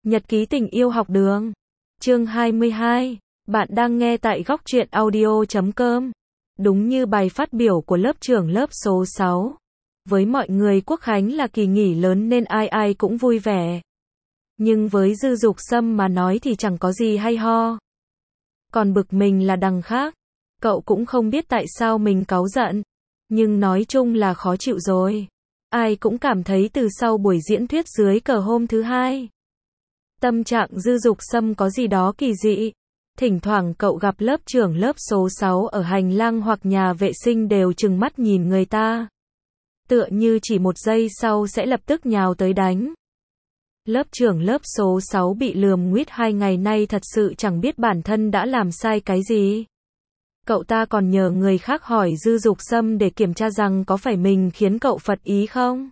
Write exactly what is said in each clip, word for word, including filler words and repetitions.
Nhật ký tình yêu học đường. Chương hai mươi hai. Bạn đang nghe tại góc truyện audio chấm com. Đúng như bài phát biểu của lớp trưởng lớp số sáu. Với mọi người Quốc khánh là kỳ nghỉ lớn nên ai ai cũng vui vẻ. Nhưng với Dư Dục Sâm mà nói thì chẳng có gì hay ho. Còn bực mình là đằng khác. Cậu cũng không biết tại sao mình cáu giận. Nhưng nói chung là khó chịu rồi. Ai cũng cảm thấy từ sau buổi diễn thuyết dưới cờ hôm thứ hai, tâm trạng Dư Dục Sâm có gì đó kỳ dị. Thỉnh thoảng cậu gặp lớp trưởng lớp số sáu ở hành lang hoặc nhà vệ sinh đều trừng mắt nhìn người ta. Tựa như chỉ một giây sau sẽ lập tức nhào tới đánh. Lớp trưởng lớp số sáu bị lườm nguýt hai ngày nay thật sự chẳng biết bản thân đã làm sai cái gì. Cậu ta còn nhờ người khác hỏi Dư Dục Sâm để kiểm tra rằng có phải mình khiến cậu phật ý không.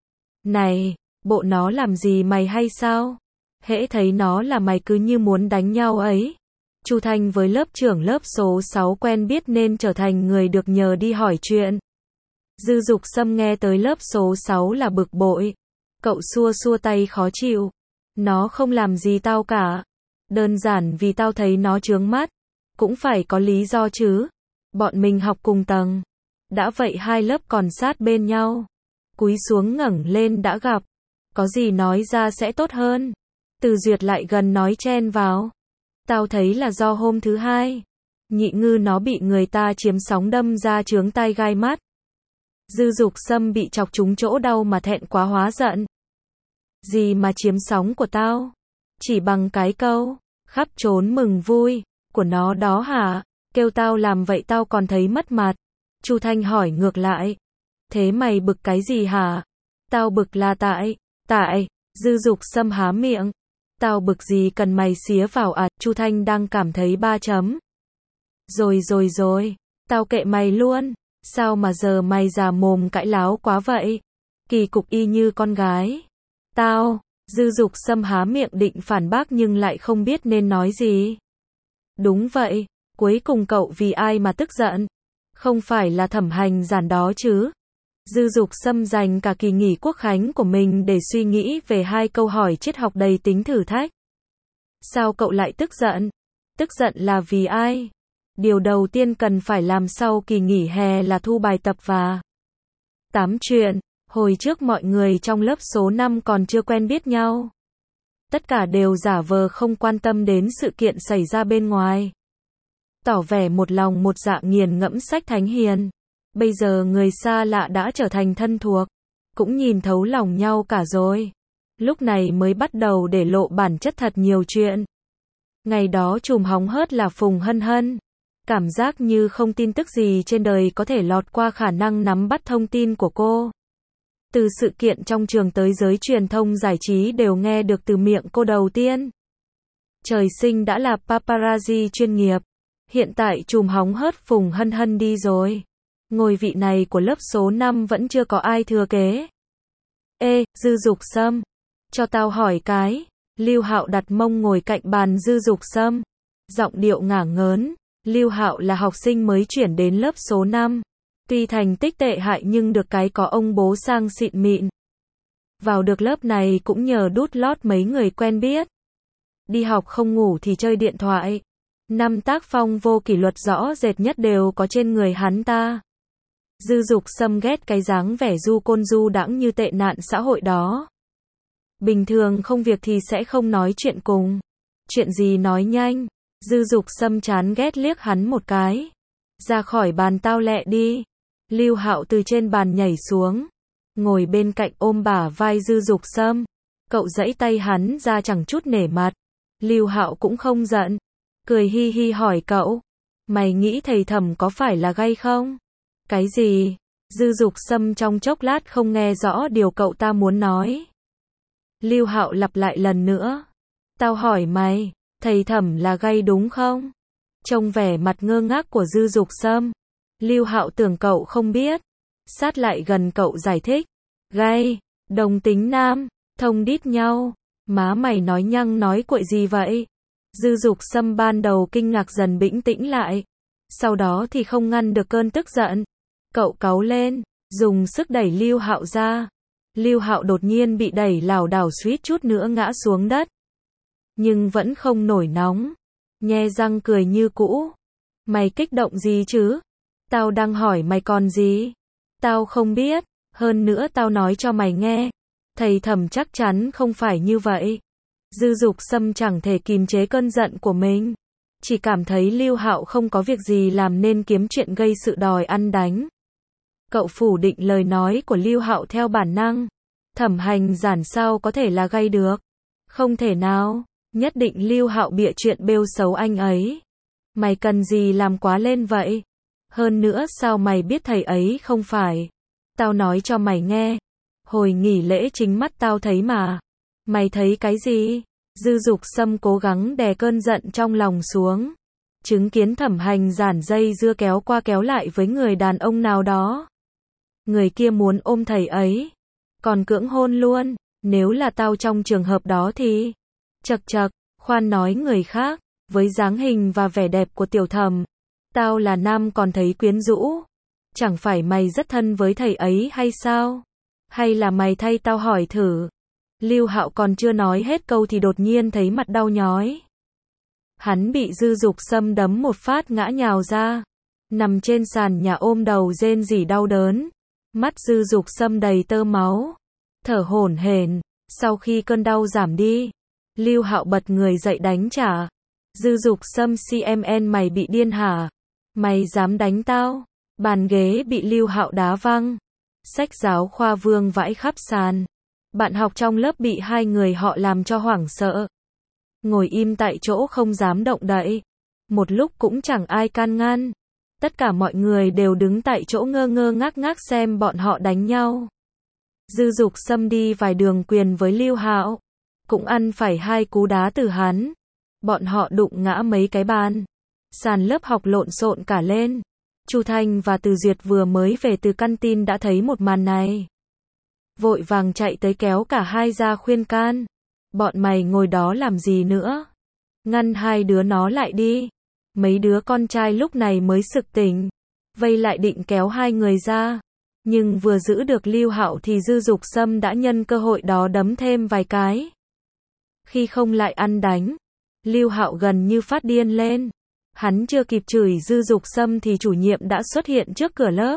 Này, bộ nó làm gì mày hay sao? Hễ thấy nó là mày cứ như muốn đánh nhau ấy. Chu Thanh với lớp trưởng lớp số sáu quen biết nên trở thành người được nhờ đi hỏi chuyện. Dư Dục Sâm nghe tới lớp số sáu là bực bội. Cậu xua xua tay khó chịu. Nó không làm gì tao cả. Đơn giản vì tao thấy nó chướng mắt. Cũng phải có lý do chứ. Bọn mình học cùng tầng. Đã vậy hai lớp còn sát bên nhau. Cúi xuống ngẩng lên đã gặp. Có gì nói ra sẽ tốt hơn. Từ Duyệt lại gần nói chen vào. Tao thấy là do hôm thứ hai. Nhị Ngư nó bị người ta chiếm sóng đâm ra chướng tai gai mắt. Dư Dục Sâm bị chọc trúng chỗ đau mà thẹn quá hóa giận. Gì mà chiếm sóng của tao? Chỉ bằng cái câu khắp trốn mừng vui của nó đó hả? Kêu tao làm vậy tao còn thấy mất mặt. Chu Thanh hỏi ngược lại. Thế mày bực cái gì hả? Tao bực là tại, tại, Dư Dục Sâm há miệng. Tao bực gì cần mày xía vào à? Chu Thanh đang cảm thấy ba chấm. Rồi rồi rồi, tao kệ mày luôn. Sao mà giờ mày già mồm cãi láo quá vậy? Kỳ cục y như con gái. Tao, Dư Dục Sâm há miệng định phản bác nhưng lại không biết nên nói gì. Đúng vậy, cuối cùng cậu vì ai mà tức giận? Không phải là Thẩm Hành Giản đó chứ? Dư Dục Sâm dành cả kỳ nghỉ Quốc khánh của mình để suy nghĩ về hai câu hỏi triết học đầy tính thử thách. Sao cậu lại tức giận? Tức giận là vì ai? Điều đầu tiên cần phải làm sau kỳ nghỉ hè là thu bài tập và tám chuyện. Hồi trước mọi người trong lớp số năm còn chưa quen biết nhau. Tất cả đều giả vờ không quan tâm đến sự kiện xảy ra bên ngoài. Tỏ vẻ một lòng một dạ nghiền ngẫm sách thánh hiền. Bây giờ người xa lạ đã trở thành thân thuộc. Cũng nhìn thấu lòng nhau cả rồi. Lúc này mới bắt đầu để lộ bản chất thật nhiều chuyện. Ngày đó trùm hóng hớt là Phùng Hân Hân. Cảm giác như không tin tức gì trên đời có thể lọt qua khả năng nắm bắt thông tin của cô. Từ sự kiện trong trường tới giới truyền thông giải trí đều nghe được từ miệng cô đầu tiên. Trời sinh đã là paparazzi chuyên nghiệp. Hiện tại trùm hóng hớt Phùng Hân Hân đi rồi. Ngôi vị này của lớp số năm vẫn chưa có ai thừa kế. Ê, Dư Dục Sâm. Cho tao hỏi cái. Lưu Hạo đặt mông ngồi cạnh bàn Dư Dục Sâm. Giọng điệu ngả ngớn. Lưu Hạo là học sinh mới chuyển đến lớp số năm. Tuy thành tích tệ hại nhưng được cái có ông bố sang xịn mịn. Vào được lớp này cũng nhờ đút lót mấy người quen biết. Đi học không ngủ thì chơi điện thoại. Năm tác phong vô kỷ luật rõ rệt nhất đều có trên người hắn ta. Dư Dục Sâm ghét cái dáng vẻ du côn du đãng như tệ nạn xã hội đó. Bình thường không việc thì sẽ không nói chuyện cùng. Chuyện gì nói nhanh. Dư Dục Sâm chán ghét liếc hắn một cái. Ra khỏi bàn tao lẹ đi. Lưu Hạo từ trên bàn nhảy xuống. Ngồi bên cạnh ôm bả vai Dư Dục Sâm. Cậu giãy tay hắn ra chẳng chút nể mặt. Lưu Hạo cũng không giận. Cười hi hi hỏi cậu. Mày nghĩ thầy Thẩm có phải là gay không? Cái gì? Dư Dục Sâm trong chốc lát không nghe rõ điều cậu ta muốn nói. Lưu Hạo lặp lại lần nữa. Tao hỏi mày, thầy Thẩm là gay đúng không? Trông vẻ mặt ngơ ngác của Dư Dục Sâm. Lưu Hạo tưởng cậu không biết. Sát lại gần cậu giải thích. Gay, đồng tính nam, thông đít nhau. Má mày nói nhăng nói cuội gì vậy? Dư Dục Sâm ban đầu kinh ngạc dần bĩnh tĩnh lại. Sau đó thì không ngăn được cơn tức giận. Cậu cáu lên, dùng sức đẩy Lưu Hạo ra. Lưu Hạo đột nhiên bị đẩy lảo đảo suýt chút nữa ngã xuống đất. nhưng vẫn không nổi nóng. Nhe răng cười như cũ. Mày kích động gì chứ? Tao đang hỏi mày còn gì? Tao không biết, hơn nữa tao nói cho mày nghe. Thầy Thẩm chắc chắn không phải như vậy. Dư Dục Sâm chẳng thể kìm chế cơn giận của mình. Chỉ cảm thấy Lưu Hạo không có việc gì làm nên kiếm chuyện gây sự đòi ăn đánh. Cậu phủ định lời nói của Lưu Hạo theo bản năng. Thẩm Hành Giản sao có thể là gay được? Không thể nào, nhất định Lưu Hạo bịa chuyện bêu xấu anh ấy. Mày cần gì làm quá lên vậy? Hơn nữa sao mày biết thầy ấy không phải? Tao nói cho mày nghe. Hồi nghỉ lễ chính mắt tao thấy mà. Mày thấy cái gì? Dư Dục Sâm cố gắng đè cơn giận trong lòng xuống. Chứng kiến Thẩm Hành Giản dây dưa kéo qua kéo lại với người đàn ông nào đó. Người kia muốn ôm thầy ấy. Còn cưỡng hôn luôn. Nếu là tao trong trường hợp đó thì... Chật chật, khoan nói người khác. Với dáng hình và vẻ đẹp của Tiểu Thẩm, tao là nam còn thấy quyến rũ. Chẳng phải mày rất thân với thầy ấy hay sao? Hay là mày thay tao hỏi thử? Lưu Hạo còn chưa nói hết câu thì đột nhiên thấy mặt đau nhói. Hắn bị Dư Dục Sâm đấm một phát ngã nhào ra. Nằm trên sàn nhà ôm đầu rên rỉ đau đớn. Mắt Dư Dục Sâm đầy tơ máu. Thở hổn hển. Sau khi cơn đau giảm đi, Lưu Hạo bật người dậy đánh trả. Dư Dục Sâm xê em en mày bị điên hả? Mày dám đánh tao? Bàn ghế bị Lưu Hạo đá văng. Sách giáo khoa vương vãi khắp sàn. Bạn học trong lớp bị hai người họ làm cho hoảng sợ. Ngồi im tại chỗ không dám động đậy. Một lúc cũng chẳng ai can ngăn. Tất cả mọi người đều đứng tại chỗ ngơ ngơ ngác ngác xem bọn họ đánh nhau. Dư Dục Sâm đi vài đường quyền với Lưu Hạo, cũng ăn phải hai cú đá từ hắn. Bọn họ đụng ngã mấy cái bàn. Sàn lớp học lộn xộn cả lên. Chu Thanh và Từ Duyệt vừa mới về từ căn tin đã thấy một màn này. Vội vàng chạy tới kéo cả hai ra khuyên can. Bọn mày ngồi đó làm gì nữa? Ngăn hai đứa nó lại đi. Mấy đứa con trai lúc này mới sực tỉnh. Vây lại định kéo hai người ra. Nhưng vừa giữ được Lưu Hạo thì Dư Dục Sâm đã nhân cơ hội đó đấm thêm vài cái. Khi không lại ăn đánh, Lưu Hạo gần như phát điên lên. Hắn chưa kịp chửi Dư Dục Sâm thì chủ nhiệm đã xuất hiện trước cửa lớp.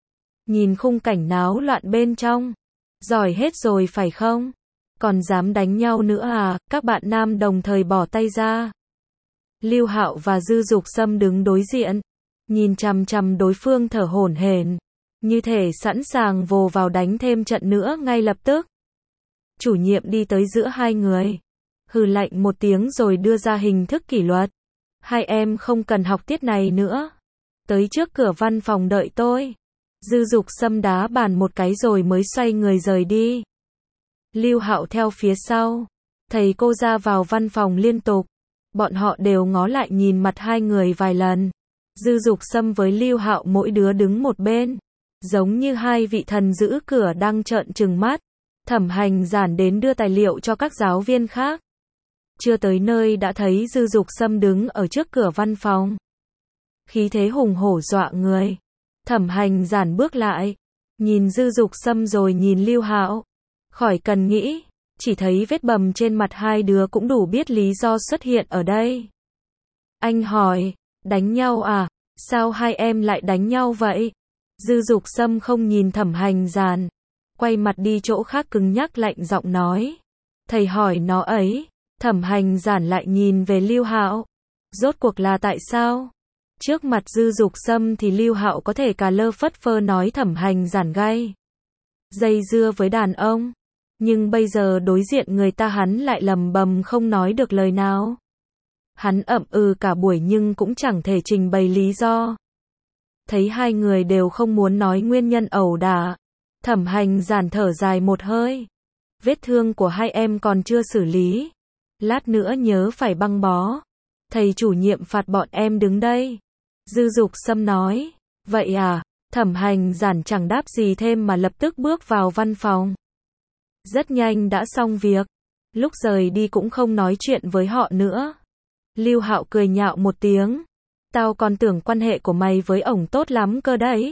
Nhìn khung cảnh náo loạn bên trong. Giỏi hết rồi phải không? Còn dám đánh nhau nữa à? Các bạn nam đồng thời bỏ tay ra. Lưu Hạo và Dư Dục Sâm đứng đối diện. Nhìn chằm chằm đối phương thở hổn hển. Như thể sẵn sàng vồ vào đánh thêm trận nữa ngay lập tức. Chủ nhiệm đi tới giữa hai người. Hừ lạnh một tiếng rồi đưa ra hình thức kỷ luật. Hai em không cần học tiết này nữa. Tới trước cửa văn phòng đợi tôi. Dư Dục Sâm đá bàn một cái rồi mới xoay người rời đi. Lưu Hạo theo phía sau. Thầy cô ra vào văn phòng liên tục. Bọn họ đều ngó lại nhìn mặt hai người vài lần. Dư Dục Sâm với Lưu Hạo mỗi đứa đứng một bên. Giống như hai vị thần giữ cửa đang trợn trừng mắt. Thẩm Hành Giản đến đưa tài liệu cho các giáo viên khác. Chưa tới nơi đã thấy Dư Dục Sâm đứng ở trước cửa văn phòng. Khí thế hùng hổ dọa người. Thẩm Hành Giản bước lại. Nhìn Dư Dục Sâm rồi nhìn Lưu Hạo. Khỏi cần nghĩ. Chỉ thấy vết bầm trên mặt hai đứa cũng đủ biết lý do xuất hiện ở đây. Anh hỏi. Đánh nhau à? Sao hai em lại đánh nhau vậy? Dư Dục Sâm không nhìn Thẩm Hành Giản. Quay mặt đi chỗ khác cứng nhắc lạnh giọng nói. Thầy hỏi nó ấy. Thẩm Hành Giản lại nhìn về Lưu Hạo. Rốt cuộc là tại sao? Trước mặt Dư Dục Sâm thì Lưu Hạo có thể cà lơ phất phơ nói Thẩm Hành Giản gay. Dây dưa với đàn ông. Nhưng bây giờ đối diện người ta hắn lại lầm bầm không nói được lời nào. Hắn ậm ừ cả buổi nhưng cũng chẳng thể trình bày lý do. Thấy hai người đều không muốn nói nguyên nhân ẩu đả. Thẩm Hành Giản thở dài một hơi. Vết thương của hai em còn chưa xử lý. Lát nữa nhớ phải băng bó. Thầy chủ nhiệm phạt bọn em đứng đây. Dư Dục Sâm nói. Vậy à? Thẩm Hành Giản chẳng đáp gì thêm mà lập tức bước vào văn phòng. Rất nhanh đã xong việc. Lúc rời đi cũng không nói chuyện với họ nữa. Lưu Hạo cười nhạo một tiếng. Tao còn tưởng quan hệ của mày với ổng tốt lắm cơ đấy.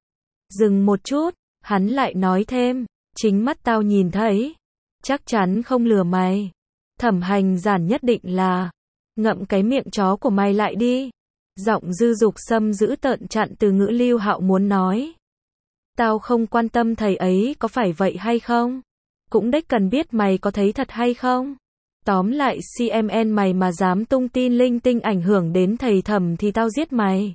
Dừng một chút, hắn lại nói thêm. Chính mắt tao nhìn thấy. Chắc chắn không lừa mày. Thẩm Hành Giản nhất định là, ngậm cái miệng chó của mày lại đi. Giọng Dư Dục Sâm giữ tợn chặn từ ngữ Lưu Hạo muốn nói. Tao không quan tâm thầy ấy có phải vậy hay không. Cũng đếch cần biết mày có thấy thật hay không. Tóm lại xê em en mày mà dám tung tin linh tinh ảnh hưởng đến thầy Thẩm thì tao giết mày.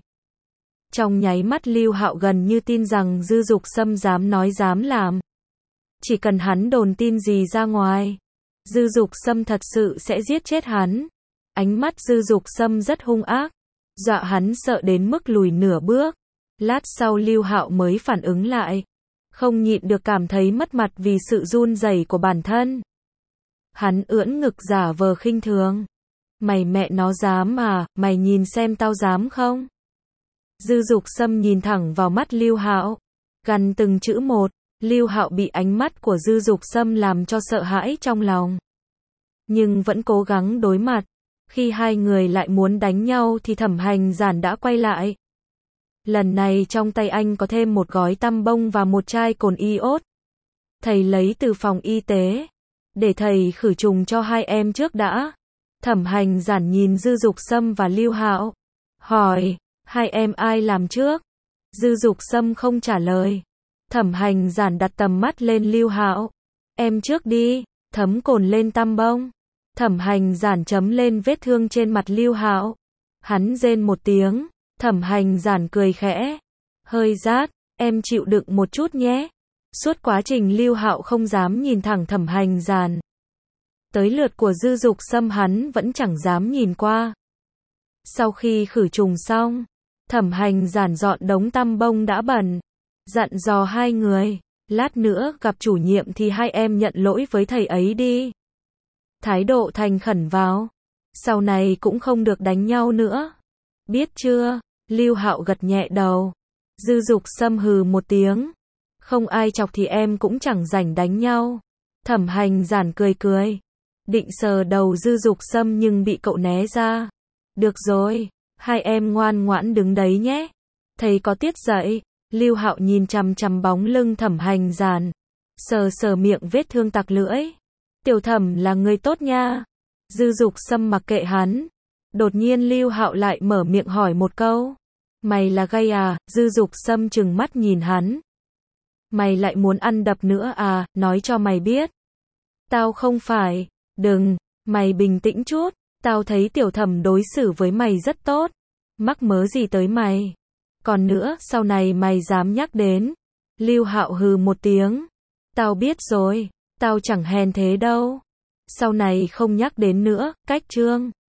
Trong nháy mắt Lưu Hạo gần như tin rằng Dư Dục Sâm dám nói dám làm. Chỉ cần hắn đồn tin gì ra ngoài, Dư Dục Sâm thật sự sẽ giết chết hắn. Ánh mắt Dư Dục Sâm rất hung ác, dọa hắn sợ đến mức lùi nửa bước. Lát sau Lưu Hạo mới phản ứng lại, không nhịn được cảm thấy mất mặt vì sự run rẩy của bản thân. Hắn ưỡn ngực giả vờ khinh thường. Mày mẹ nó dám à, mày nhìn xem tao dám không? Dư Dục Sâm nhìn thẳng vào mắt Lưu Hạo, gằn từng chữ một. Lưu Hạo bị ánh mắt của Dư Dục Sâm làm cho sợ hãi trong lòng, nhưng vẫn cố gắng đối mặt. Khi hai người lại muốn đánh nhau thì Thẩm Hành Giản đã quay lại. Lần này trong tay anh có thêm một gói tăm bông và một chai cồn iốt. Thầy lấy từ phòng y tế, để thầy khử trùng cho hai em trước đã. Thẩm Hành Giản nhìn Dư Dục Sâm và Lưu Hạo, hỏi, hai em ai làm trước? Dư Dục Sâm không trả lời. Thẩm Hành Giản đặt tầm mắt lên Lưu Hạo. Em trước đi, thấm cồn lên tăm bông. Thẩm Hành Giản chấm lên vết thương trên mặt Lưu Hạo. Hắn rên một tiếng. Thẩm Hành Giản cười khẽ, hơi rát, em chịu đựng một chút nhé. Suốt quá trình Lưu Hạo không dám nhìn thẳng Thẩm Hành Giản. Tới lượt của Dư Dục Sâm hắn vẫn chẳng dám nhìn qua. Sau khi khử trùng xong, Thẩm Hành Giản dọn đống tăm bông đã bẩn, dặn dò hai người, lát nữa gặp chủ nhiệm thì hai em nhận lỗi với thầy ấy đi. Thái độ thành khẩn vào, sau này cũng không được đánh nhau nữa. Biết chưa? Lưu Hạo gật nhẹ đầu. Dư Dục Sâm hừ một tiếng. Không ai chọc thì em cũng chẳng rảnh đánh nhau. Thẩm Hành Giản cười cười, định sờ đầu Dư Dục Sâm nhưng bị cậu né ra. Được rồi, hai em ngoan ngoãn đứng đấy nhé. Thầy có tiết dạy. Lưu Hạo nhìn chằm chằm bóng lưng Thẩm Hành Giản, sờ sờ miệng vết thương tặc lưỡi. Tiểu Thẩm là người tốt nha. Dư Dục Sâm mặc kệ hắn. Đột nhiên Lưu Hạo lại mở miệng hỏi một câu. Mày là gay à? Dư Dục Sâm trừng mắt nhìn hắn. Mày lại muốn ăn đập nữa à? Nói cho mày biết. Tao không phải. Đừng, mày bình tĩnh chút. Tao thấy Tiểu Thẩm đối xử với mày rất tốt. Mắc mớ gì tới mày? Còn nữa, sau này mày dám nhắc đến. Lưu Hạo hừ một tiếng. Tao biết rồi, tao chẳng hèn thế đâu. Sau này không nhắc đến nữa, cách chương.